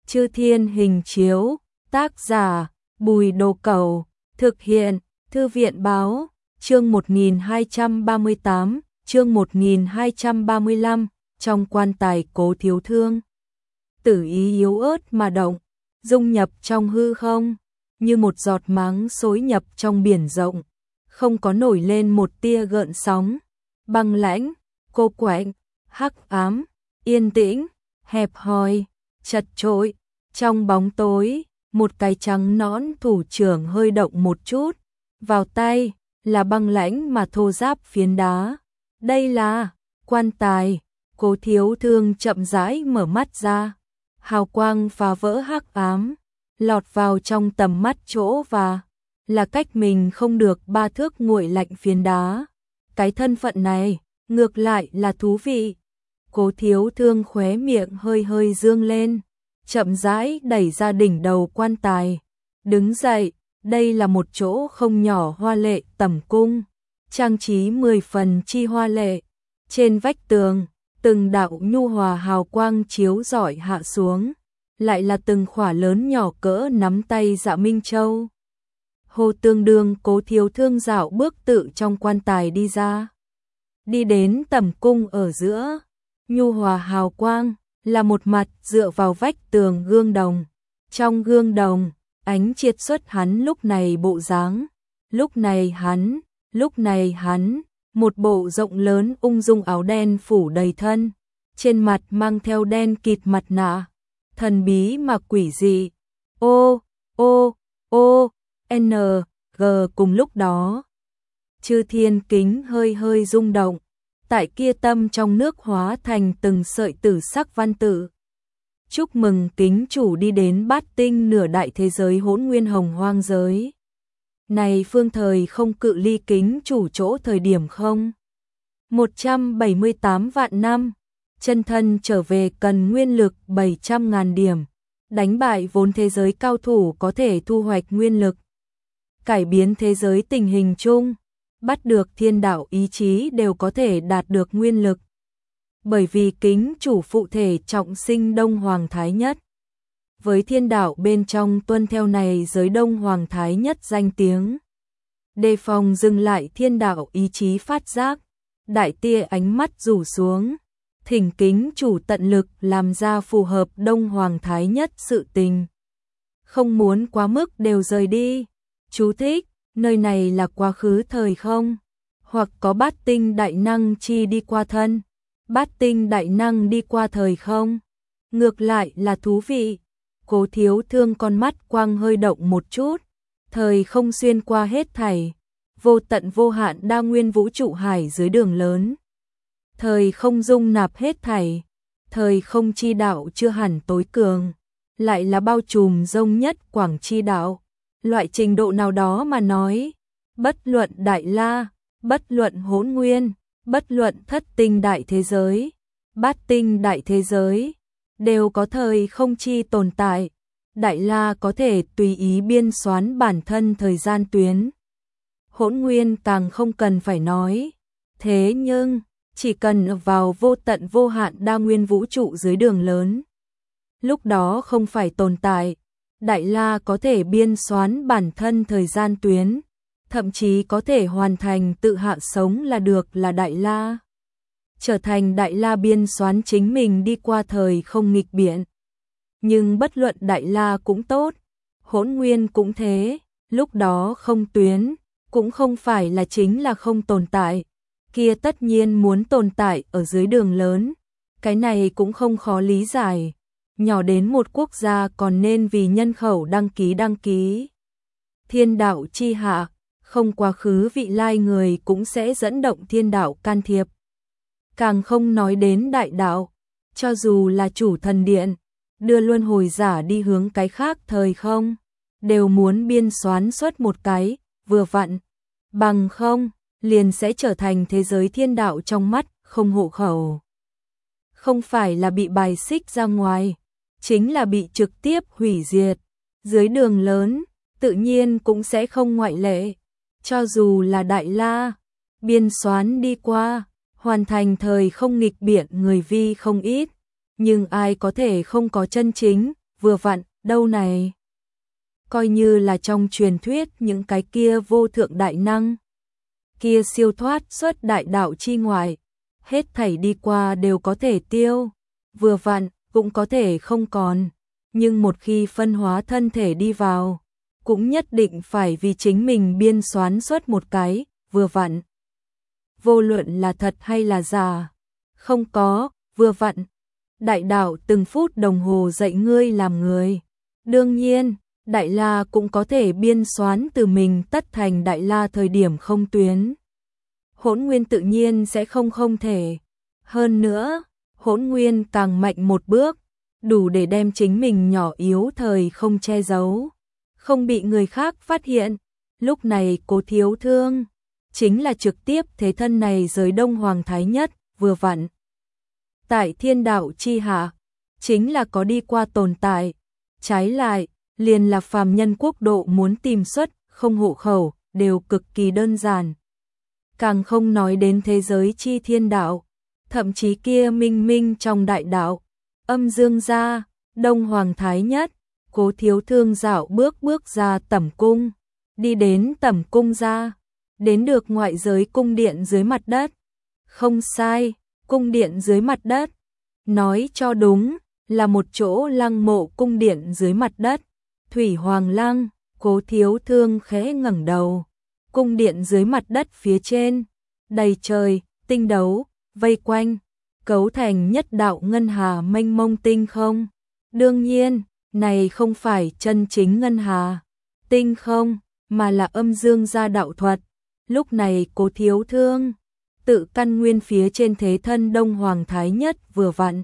Chư Thiên hình chiếu, tác giả, Bùi Đồ Cẩu, thực hiện, Thư viện báo, chương 1238, chương 1235, trong quan tài Cố Thiếu Thương. Tử ý yếu ớt mà động, dung nhập trong hư không, như một giọt máng xối nhập trong biển rộng, không có nổi lên một tia gợn sóng, băng lãnh, cô quạnh, hắc ám, yên tĩnh, hẹp hòi, chật chội. Trong bóng tối, một cái trắng nõn thủ trưởng hơi động một chút, vào tay là băng lãnh mà thô ráp phiến đá. Đây là quan tài. Cố Thiếu Thương chậm rãi mở mắt ra, hào quang phá vỡ hắc ám, lọt vào trong tầm mắt chỗ và là cách mình không được 3 thước nguội lạnh phiến đá. Cái thân phận này, ngược lại là thú vị. Cố Thiếu Thương khóe miệng hơi hơi dương lên, chậm rãi đẩy ra đỉnh đầu quan tài, đứng dậy. Đây là một chỗ không nhỏ hoa lệ tẩm cung, trang trí 10 phần chi hoa lệ. Trên vách tường, từng đạo nhu hòa hào quang chiếu rọi hạ xuống, lại là từng khỏa lớn nhỏ cỡ nắm tay Dạ Minh Châu. Hồ Tương Đương Cố Thiếu Thương dạo bước tự trong quan tài đi ra, đi đến tẩm cung ở giữa. Nhu hòa hào quang là một mặt dựa vào vách tường gương đồng, trong gương đồng ánh chiết xuất hắn lúc này bộ dáng. Lúc này hắn, một bộ rộng lớn ung dung áo đen phủ đầy thân, trên mặt mang theo đen kịt mặt nạ, thần bí mà quỷ dị. N, G cùng lúc đó. Chư Thiên kính hơi hơi rung động, tại kia tâm trong nước hóa thành từng sợi tử sắc văn tự. Chúc mừng kính chủ đi đến bát tinh nửa đại thế giới Hỗn Nguyên Hồng Hoang giới. Này phương thời không cự ly kính chủ chỗ thời điểm không 178 vạn năm, chân thân trở về cần nguyên lực 700.000 điểm, đánh bại vốn thế giới cao thủ có thể thu hoạch nguyên lực, cải biến thế giới tình hình chung, bắt được thiên đạo ý chí đều có thể đạt được nguyên lực. Bởi vì kính chủ phụ thể trọng sinh Đông Hoàng Thái Nhất, với thiên đạo bên trong tuân theo này giới Đông Hoàng Thái Nhất danh tiếng, đề phòng dừng lại thiên đạo ý chí phát giác, đại tia ánh mắt rủ xuống, thỉnh kính chủ tận lực làm ra phù hợp Đông Hoàng Thái Nhất sự tình, không muốn quá mức đều rời đi. Chú thích: nơi này là quá khứ thời không, hoặc có bát tinh đại năng chi đi qua thân, bát tinh đại năng đi qua thời không, ngược lại là thú vị. Cố Thiếu Thương con mắt quang hơi động một chút, thời không xuyên qua hết thảy, vô tận vô hạn đa nguyên vũ trụ hải dưới đường lớn. Thời không dung nạp hết thảy, thời không chi đạo chưa hẳn tối cường, lại là bao trùm rông nhất quảng chi đạo. Loại trình độ nào đó mà nói, bất luận Đại La, bất luận Hỗn Nguyên, bất luận thất tinh đại thế giới, bát tinh đại thế giới, đều có thời không chi tồn tại. Đại La có thể tùy ý biên soán bản thân thời gian tuyến, Hỗn Nguyên càng không cần phải nói. Thế nhưng, chỉ cần vào vô tận vô hạn đa nguyên vũ trụ dưới đường lớn, lúc đó không phải tồn tại. Đại La có thể biên soán bản thân thời gian tuyến, thậm chí có thể hoàn thành tự hạ sống là được là Đại La. Trở thành Đại La biên soán chính mình đi qua thời không nghịch biện. Nhưng bất luận Đại La cũng tốt, Hỗn Nguyên cũng thế, lúc đó không tuyến, cũng không phải là chính là không tồn tại. Kia tất nhiên muốn tồn tại ở dưới đường lớn, cái này cũng không khó lý giải. Nhỏ đến một quốc gia còn nên vì nhân khẩu đăng ký. Thiên đạo chi hạ, không quá khứ vị lai người cũng sẽ dẫn động thiên đạo can thiệp. Càng không nói đến đại đạo, cho dù là chủ thần điện, đưa luân hồi giả đi hướng cái khác thời không, đều muốn biên soán xuất một cái, vừa vặn, bằng không, liền sẽ trở thành thế giới thiên đạo trong mắt, không hộ khẩu. Không phải là bị bài xích ra ngoài, chính là bị trực tiếp hủy diệt. Dưới đường lớn, tự nhiên cũng sẽ không ngoại lệ. Cho dù là Đại La, biên soán đi qua, hoàn thành thời không nghịch biện người vi không ít, nhưng ai có thể không có chân chính vừa vặn, đâu này. Coi như là trong truyền thuyết những cái kia vô thượng đại năng. Kia siêu thoát xuất đại đạo chi ngoại, hết thảy đi qua đều có thể tiêu, vừa vặn, cũng có thể không còn. Nhưng một khi phân hóa thân thể đi vào, cũng nhất định phải vì chính mình biên soán xuất một cái, vừa vặn. Vô luận là thật hay là giả, không có, vừa vặn. Đại đạo từng phút đồng hồ dạy ngươi làm người. Đương nhiên, Đại La cũng có thể biên soán từ mình tất thành Đại La thời điểm không tuyến. Hỗn Nguyên tự nhiên sẽ không thể. Hơn nữa, Hỗn Nguyên càng mạnh một bước, đủ để đem chính mình nhỏ yếu thời không che giấu, không bị người khác phát hiện. Lúc này Cố Thiếu Thương chính là trực tiếp thế thân này giới Đông Hoàng Thái Nhất, vừa vặn. Tại thiên đạo chi hạ, chính là có đi qua tồn tại. Trái lại, liền là phàm nhân quốc độ muốn tìm xuất, không hộ khẩu, đều cực kỳ đơn giản. Càng không nói đến thế giới chi thiên đạo, thậm chí kia minh minh trong đại đạo, âm dương gia, Đông Hoàng Thái Nhất, Cố Thiếu Thương dạo bước ra tẩm cung, đi đến tẩm cung ra, đến được ngoại giới cung điện dưới mặt đất. Không sai, cung điện dưới mặt đất, nói cho đúng, là một chỗ lăng mộ cung điện dưới mặt đất. Thủy Hoàng Lăng, Cố Thiếu Thương khẽ ngẩng đầu, cung điện dưới mặt đất phía trên, đầy trời, tinh đấu, vây quanh, cấu thành nhất đạo ngân hà mênh mông tinh không. Đương nhiên, này không phải chân chính ngân hà, tinh không, mà là âm dương gia đạo thuật. Lúc này Cố Thiếu Thương, tự căn nguyên phía trên thế thân Đông Hoàng Thái Nhất vừa vặn.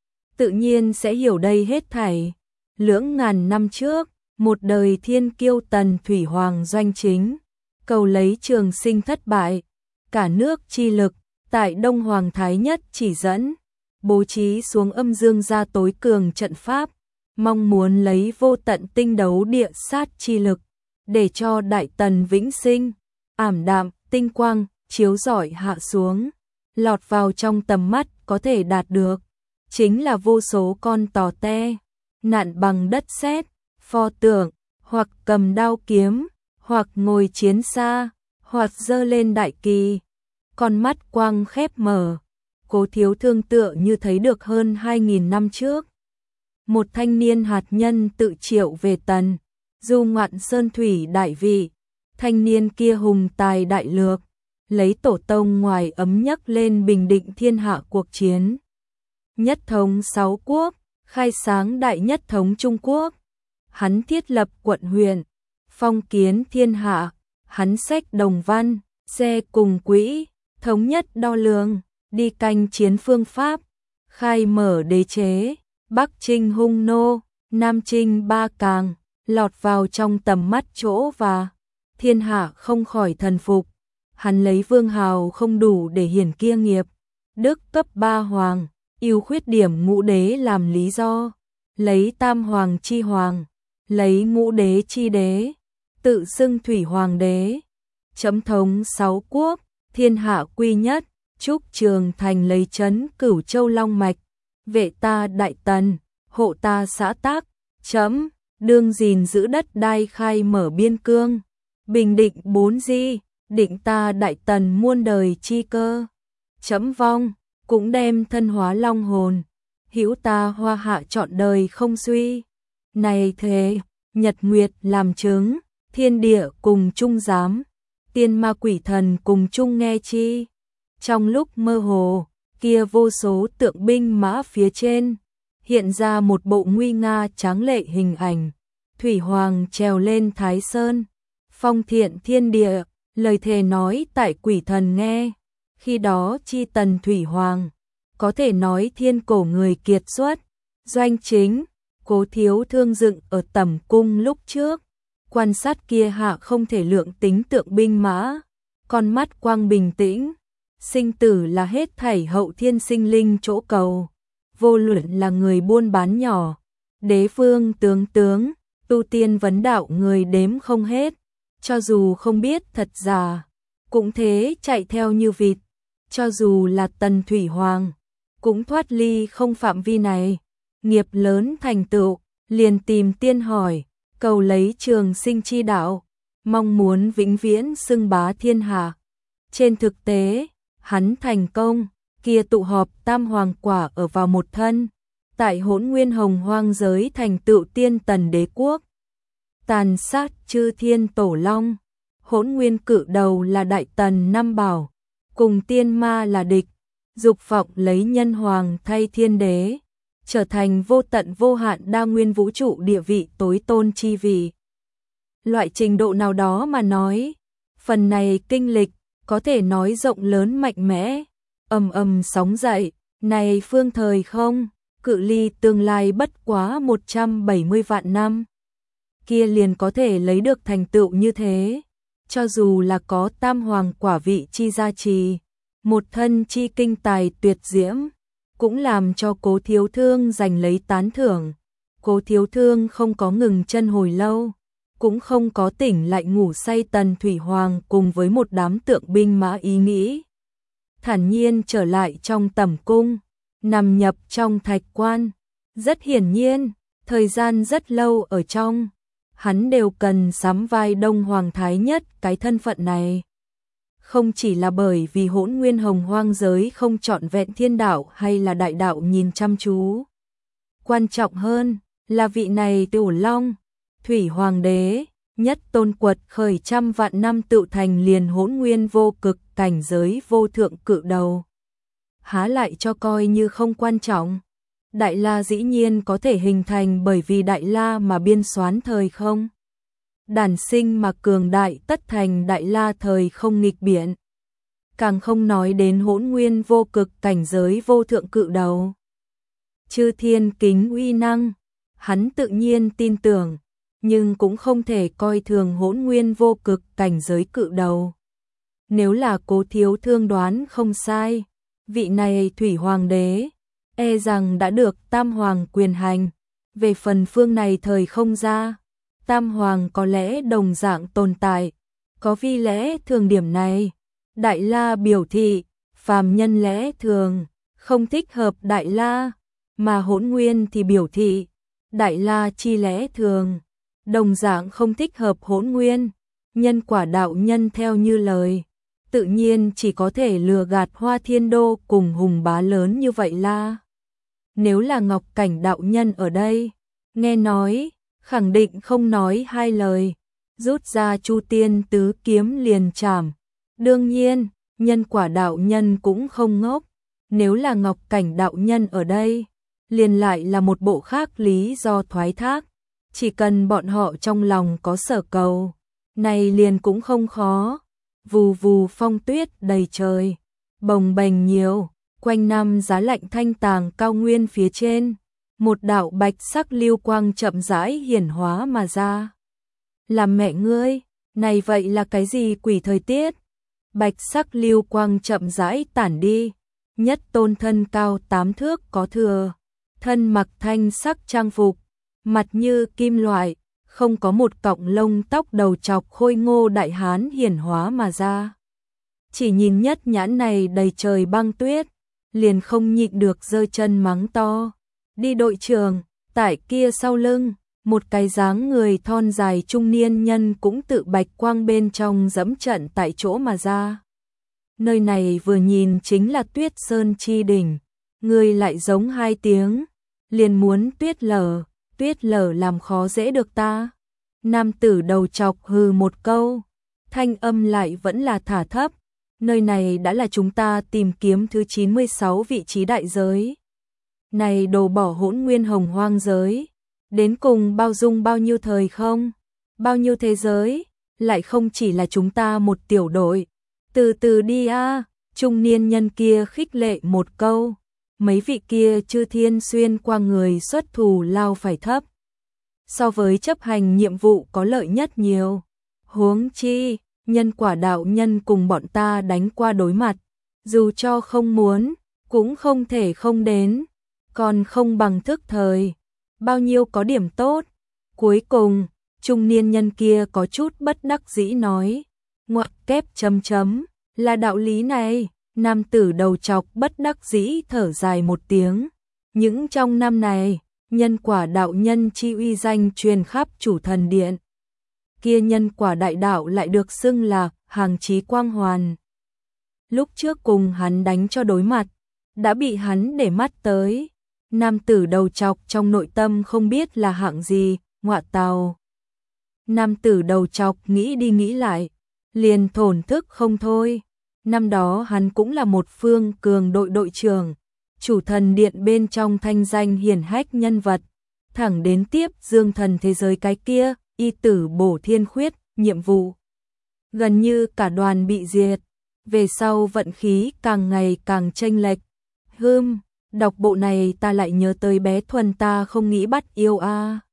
Tự nhiên sẽ hiểu đây hết thảy. Lưỡng ngàn năm trước, một đời thiên kiêu Tần Thủy Hoàng doanh chính, cầu lấy trường sinh thất bại, cả nước chi lực, tại Đông Hoàng Thái Nhất chỉ dẫn, bố trí xuống âm dương gia tối cường trận pháp, mong muốn lấy vô tận tinh đấu địa sát chi lực, để cho Đại Tần vĩnh sinh, ảm đạm, tinh quang, chiếu rọi hạ xuống, lọt vào trong tầm mắt có thể đạt được. Chính là vô số con tò te, nặn bằng đất sét, pho tượng, hoặc cầm đao kiếm, hoặc ngồi chiến xa, hoặc giơ lên đại kỳ. Con mắt quang khép mở, Cố Thiếu Thương tựa như thấy được hơn 2.000 năm trước. Một thanh niên hạt nhân tự triệu về Tần, du ngoạn sơn thủy đại vị, thanh niên kia hùng tài đại lược, lấy tổ tông ngoài ấm nhấc lên bình định thiên hạ cuộc chiến. Nhất thống 6 quốc, khai sáng đại nhất thống Trung Quốc. Hắn thiết lập quận huyện, phong kiến thiên hạ, hắn sách đồng văn, xe cùng quỹ, thống nhất đo lường, đi canh chiến phương pháp, khai mở đế chế, Bắc chinh hung nô, Nam chinh ba càng, lọt vào trong tầm mắt chỗ và thiên hạ không khỏi thần phục. Hắn lấy vương hào không đủ để hiển kia nghiệp, đức cấp 3 hoàng, ưu khuyết điểm ngũ đế làm lý do, lấy tam hoàng chi hoàng, lấy ngũ đế chi đế, tự xưng thủy hoàng đế, chấm thống 6 quốc, thiên hạ quy nhất, Trúc Trường Thành lấy trấn Cửu Châu Long Mạch, vệ ta Đại Tần, hộ ta xã Tác, chấm, đương gìn giữ đất đai khai mở biên cương, bình định 4 di, định ta Đại Tần muôn đời chi cơ, chấm vong, cũng đem thân hóa long hồn, hữu ta hoa hạ trọn đời không suy. Này thế, nhật nguyệt làm chứng, thiên địa cùng chung giám, tiên ma quỷ thần cùng chung nghe chi. Trong lúc mơ hồ, kia vô số tượng binh mã phía trên, hiện ra một bộ nguy nga tráng lệ hình ảnh. Thủy Hoàng trèo lên Thái Sơn, phong thiện thiên địa, lời thề nói tại quỷ thần nghe. Khi đó chi Tần Thủy Hoàng, có thể nói thiên cổ người kiệt xuất, doanh chính. Cố Thiếu Thương dựng ở tẩm cung lúc trước, quan sát kia hạ không thể lượng tính tượng binh mã, con mắt quang bình tĩnh, sinh tử là hết thảy hậu thiên sinh linh chỗ cầu, vô luận là người buôn bán nhỏ, đế vương tướng, tu tiên vấn đạo người đếm không hết, cho dù không biết thật giả, cũng thế chạy theo như vịt, cho dù là Tần Thủy Hoàng, cũng thoát ly không phạm vi này. Nghiệp lớn thành tựu, liền tìm tiên hỏi, cầu lấy trường sinh chi đạo, mong muốn vĩnh viễn xưng bá thiên hạ. Trên thực tế, hắn thành công, kia tụ họp tam hoàng quả ở vào một thân, tại Hỗn Nguyên Hồng Hoang giới thành tựu tiên tần đế quốc, tàn sát chư thiên tổ long. Hỗn Nguyên Cự Đầu là đại tần năm bảo, cùng tiên ma là địch, dục vọng lấy nhân hoàng thay thiên đế, trở thành vô tận vô hạn đa nguyên vũ trụ địa vị tối tôn chi vị. Loại trình độ nào đó mà nói, phần này kinh lịch có thể nói rộng lớn mạnh mẽ, ầm ầm sóng dậy, này phương thời không, cự ly tương lai bất quá 170 vạn năm. Kia liền có thể lấy được thành tựu như thế, cho dù là có tam hoàng quả vị chi gia trì, một thân chi kinh tài tuyệt diễm, cũng làm cho Cố Thiếu Thương giành lấy tán thưởng. Cố Thiếu Thương không có ngừng chân hồi lâu, cũng không có tỉnh lại ngủ say Tần Thủy Hoàng cùng với một đám tượng binh mã ý nghĩ. Thản nhiên trở lại trong tẩm cung, nằm nhập trong thạch quan. Rất hiển nhiên, thời gian rất lâu ở trong, hắn đều cần sắm vai Đông Hoàng Thái Nhất cái thân phận này. Không chỉ là bởi vì Hỗn Nguyên Hồng Hoang giới không trọn vẹn thiên đạo hay là đại đạo nhìn chăm chú. Quan trọng hơn là vị này Tiểu Long, Thủy Hoàng đế, nhất tôn quật khởi trăm vạn năm tự thành liền Hỗn Nguyên vô cực cảnh giới vô thượng cự đầu. Há lại cho coi như không quan trọng. Đại La dĩ nhiên có thể hình thành bởi vì Đại La mà biên soán thời không. Đản sinh mà cường đại tất thành Đại La thời không nghịch biển. Càng không nói đến Hỗn Nguyên vô cực cảnh giới vô thượng cự đầu. Chư thiên kính uy năng, hắn tự nhiên tin tưởng, nhưng cũng không thể coi thường Hỗn Nguyên vô cực cảnh giới cự đầu. Nếu là Cố Thiếu Thương đoán không sai, vị này Thủy Hoàng đế e rằng đã được Tam Hoàng quyền hành. Về phần phương này thời không ra, Tam Hoàng có lẽ đồng dạng tồn tại, có vi lẽ thường điểm này. Đại La biểu thị, phàm nhân lẽ thường, không thích hợp Đại La, mà Hỗn Nguyên thì biểu thị, Đại La chi lẽ thường, đồng dạng không thích hợp Hỗn Nguyên. Nhân quả đạo nhân theo như lời, tự nhiên chỉ có thể lừa gạt Hoa Thiên Đô cùng hùng bá lớn như vậy la. Nếu là Ngọc Cảnh đạo nhân ở đây, nghe nói, khẳng định không nói hai lời, rút ra Chu Tiên tứ kiếm liền chảm. Đương nhiên, nhân quả đạo nhân cũng không ngốc, nếu là Ngọc Cảnh đạo nhân ở đây, liền lại là một bộ khác lý do thoái thác, chỉ cần bọn họ trong lòng có sở cầu, này liền cũng không khó. Vù vù phong tuyết đầy trời, bồng bềnh nhiều, quanh năm giá lạnh thanh tàng cao nguyên phía trên, một đạo bạch sắc lưu quang chậm rãi hiển hóa mà ra. Làm mẹ ngươi, này vậy là cái gì quỷ thời tiết? Bạch sắc lưu quang chậm rãi tản đi, nhất tôn thân cao 8 thước có thừa, thân mặc thanh sắc trang phục, mặt như kim loại, không có một cọng lông tóc đầu chọc khôi ngô đại hán hiển hóa mà ra. Chỉ nhìn nhất nhãn này đầy trời băng tuyết, liền không nhịn được giơ chân mắng to. Đi đội trưởng, tại kia sau lưng, một cái dáng người thon dài trung niên nhân cũng tự bạch quang bên trong dẫm trận tại chỗ mà ra. Nơi này vừa nhìn chính là Tuyết Sơn chi đỉnh, người lại giống hai tiếng, liền muốn tuyết lở làm khó dễ được ta. Nam tử đầu chọc hừ một câu, thanh âm lại vẫn là thả thấp, nơi này đã là chúng ta tìm kiếm thứ 96 vị trí đại giới. Này đồ bỏ Hỗn Nguyên Hồng Hoang giới, đến cùng bao dung bao nhiêu thời không, bao nhiêu thế giới, lại không chỉ là chúng ta một tiểu đội. Từ từ đi a, trung niên nhân kia khích lệ một câu, mấy vị kia chư thiên xuyên qua người xuất thủ lao phải thấp. So với chấp hành nhiệm vụ có lợi nhất nhiều. Huống chi, nhân quả đạo nhân cùng bọn ta đánh qua đối mặt, dù cho không muốn, cũng không thể không đến, còn không bằng thức thời, bao nhiêu có điểm tốt. Cuối cùng, trung niên nhân kia có chút bất đắc dĩ nói, ngoặc kép chấm chấm, là đạo lý này. Nam tử đầu chọc bất đắc dĩ thở dài một tiếng, những trong năm này, nhân quả đạo nhân chi uy danh truyền khắp Chủ Thần Điện. Kia nhân quả đại đạo lại được xưng là Hàng Chí Quang Hoàn. Lúc trước cùng hắn đánh cho đối mặt, đã bị hắn để mắt tới. Nam tử đầu trọc trong nội tâm không biết là hạng gì, ngọa tào. Nam tử đầu trọc nghĩ đi nghĩ lại, liền thổn thức không thôi. Năm đó hắn cũng là một phương cường đội đội trưởng, Chủ Thần Điện bên trong thanh danh hiển hách nhân vật, thẳng đến tiếp dương thần thế giới cái kia, y tử bổ thiên khuyết, nhiệm vụ. Gần như cả đoàn bị diệt, về sau vận khí càng ngày càng chênh lệch. Đọc bộ này ta lại nhớ tới bé Thuần ta không nghĩ bắt yêu a.